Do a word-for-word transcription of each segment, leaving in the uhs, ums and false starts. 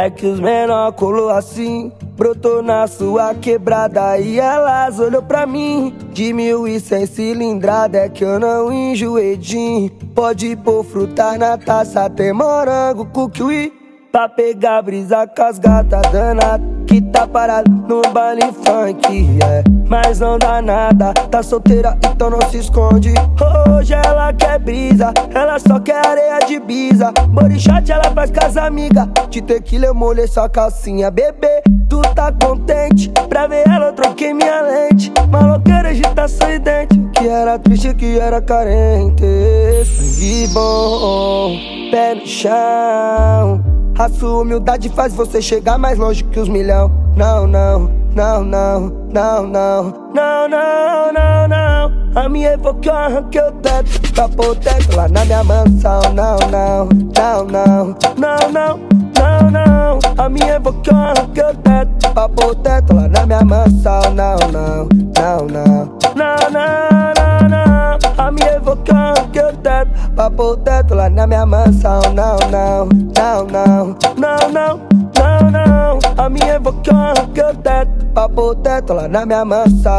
É que os menor colou assim, brotou na sua quebrada e elas olhou pra mim. De mil e cem cilindrada é que eu não enjoei de. Pode pôr fruta na taça, tem morango com kiwi, pra pegar brisa com as gatas danada que tá parado no baile funk, é. Mas não dá nada, tá solteira então não se esconde. Hoje ela quer brisa, ela só quer areia de bisa. Borichate ela faz com as amigas, de tequila eu molhei sua calcinha. Bebê, tu tá contente? Pra ver ela eu troquei minha lente. Maloqueira agita sorridente, que era triste, que era carente. Sangue bom, pé no chão. A sua humildade faz você chegar mais longe que os milhão. Não, não, não, não, não, não, não, não, não, não. A minha evoque eu arranquei o teto pra pôr o teto lá na minha mansão. Não, não, não, não, não, não, não, não. A minha evoque eu arranquei o teto pra pôr o teto lá na minha mansão. Não, não, não, não, não, não, não, não. A minha evoque eu arranquei o teto pra pôr o teto lá na minha mansão. Não, não, não, não, não, não, não, não. A minha evoque eu arranquei o teto pra pôr o teto lá na minha mansão.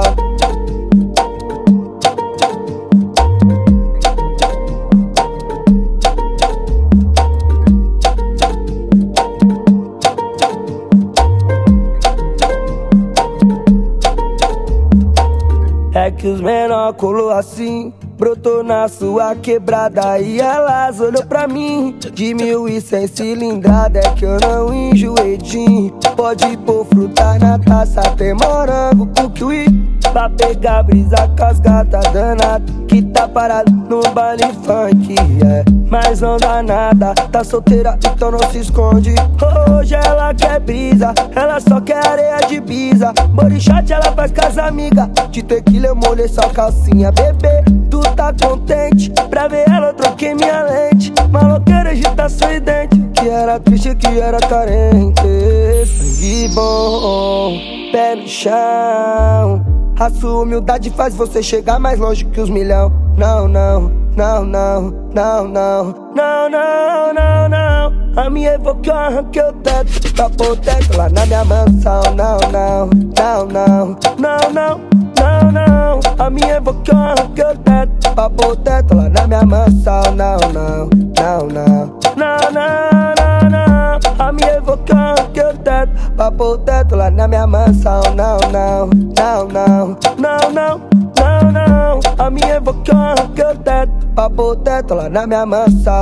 É que os menor colou assim, brotou na sua quebrada e elas olhou pra mim. De mil e cem cilindrada é que eu não enjoei de. Pode pôr fruta na taça, tem morango com kiwi, pra pegar brisa com as gatas danada que tá parado no baile funk, é. Mas não dá nada, tá solteira então não se esconde. Hoje ela quer brisa, ela só quer areia de bisa. Borichate ela faz com as amigas, de tequila eu molhei sua calcinha. Bebê, tu tá contente? Pra ver ela eu troquei minha lente. Maloqueira agita sorridente, que era triste, que era carente. Sangue bom, pé no chão. A sua humildade faz você chegar mais longe que os milhão. Não, não, não, não, não, não, não, não, não, não. A minha evoque eu arranquei o teto pra pôr o teto lá na minha mansão. Não, não, não, não, não, não, não, não. A minha evoque eu arranquei o teto pra pôr o teto lá na minha mansão. Não, não, não, não, não, não, não, não. A minha evoque eu arranquei o teto pra pôr o teto lá na minha mansão. Não, não, não, não, não, não, não, não. A minha evoque eu arranquei o teto pra pôr o teto lá na minha mansão.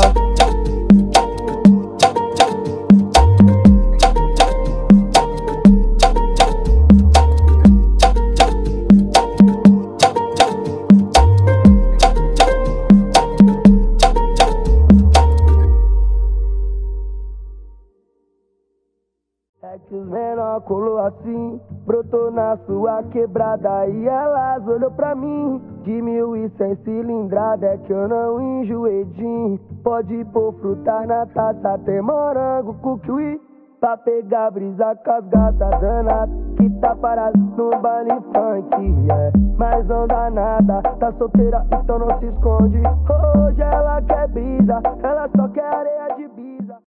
É que os menor colou assim, brotou na sua quebrada e elas olhou pra mim. De mil e cem cilindrada é que eu não enjoei de. Pode pôr fruta na taça, tem morango com kiwi, pra pegar brisa com as gatas danada que tá parado no baile funk, é. Mas não dá nada, tá solteira então não se esconde. Hoje ela quer brisa, ela só quer areia de bisa.